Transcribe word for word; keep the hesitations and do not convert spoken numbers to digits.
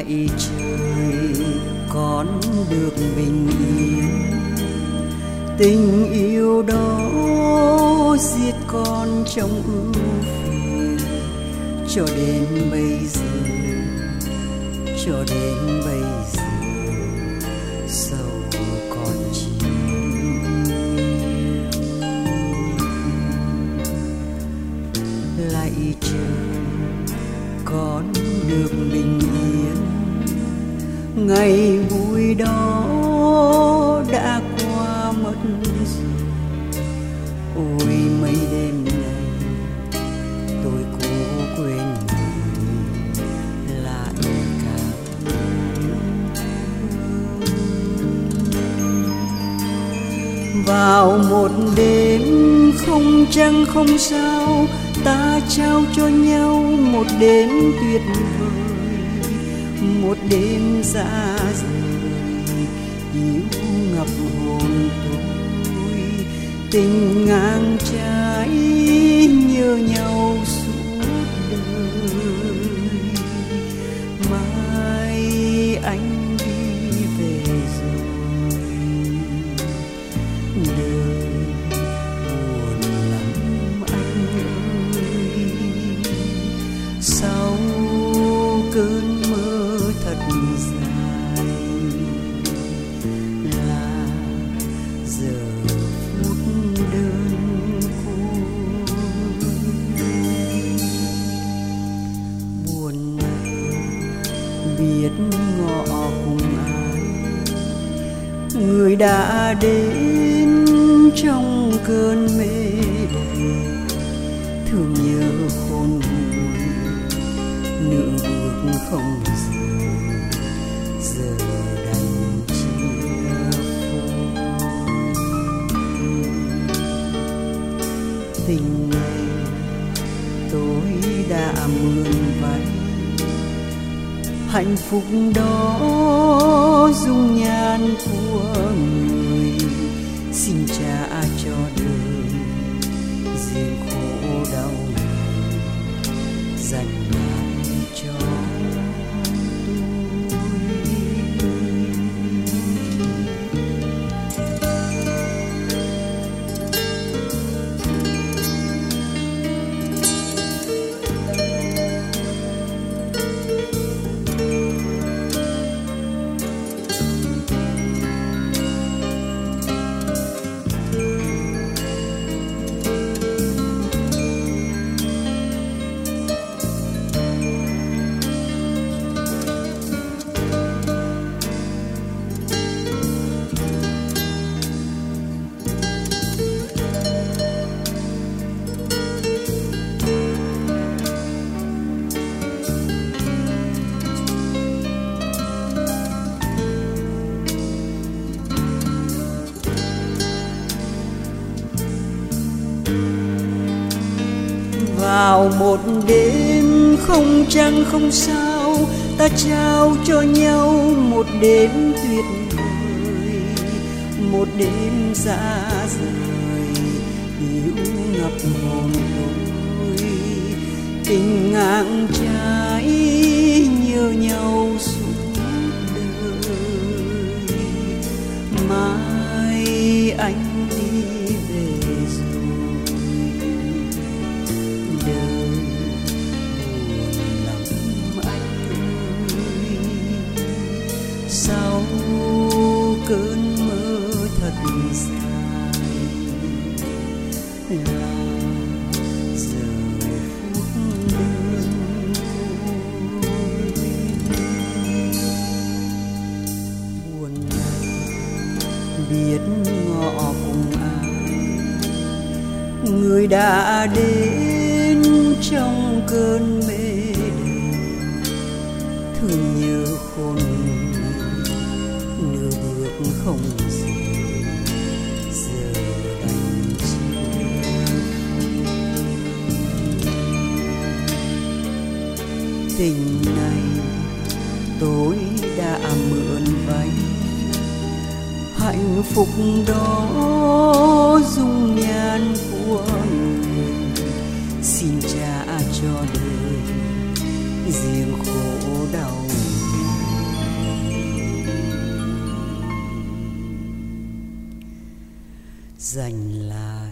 lạy trời con được bình yên, tình yêu đó giết con trong ưu phiền. Cho đến bây giờ, cho đến bây giờ sầu còn chi. Lạy trời con được bình yên, ngày vui đó đã qua mất rồi. Ôi mấy đêm nay tôi cố quên người lại càng thương. Vào một đêm không trăng không sao, ta trao cho nhau một đêm tuyệt vời, một đêm xa rời yêu ngập hồn tôi. Tình ngang trái nhớ nhau suốt đời, mai anh đi về rồi, đời buồn lắm anh ơi. Sau cơn mơ thật dài là giờ phút đơn côi. Buồn này biết ngọ cùng ai, người đã đến trong cơn mê đầy. Thương nhớ khôn nguôi nửa bước không giờ, giờ đành chia phôi. Tình này tôi đã mượn váy, hạnh phúc đó dung nhan của người. Xin trả cho đời riêng khổ đau này, dành lại cho vào một đêm không trăng không sao, ta trao cho nhau một đêm tuyệt vời, một đêm xa rời yêu ngập hồn tôi. Tình ngang trái nhớ nhau suốt đời, mai anh đi về rồi, đời buồn lắm anh ơi. Sau cơn mơ thật dài là giờ phút đơn côi. Buồn này biết ngọ cùng ai, người đã đến trong cơn mê đầy. Thương nhớ khôn nửa bước không rời, giờ đành chia. Tình này tôi đã mượn váy, hạnh phúc đó dung nhan của người. Xin trả cho đời riêng khổ đau. dành lại.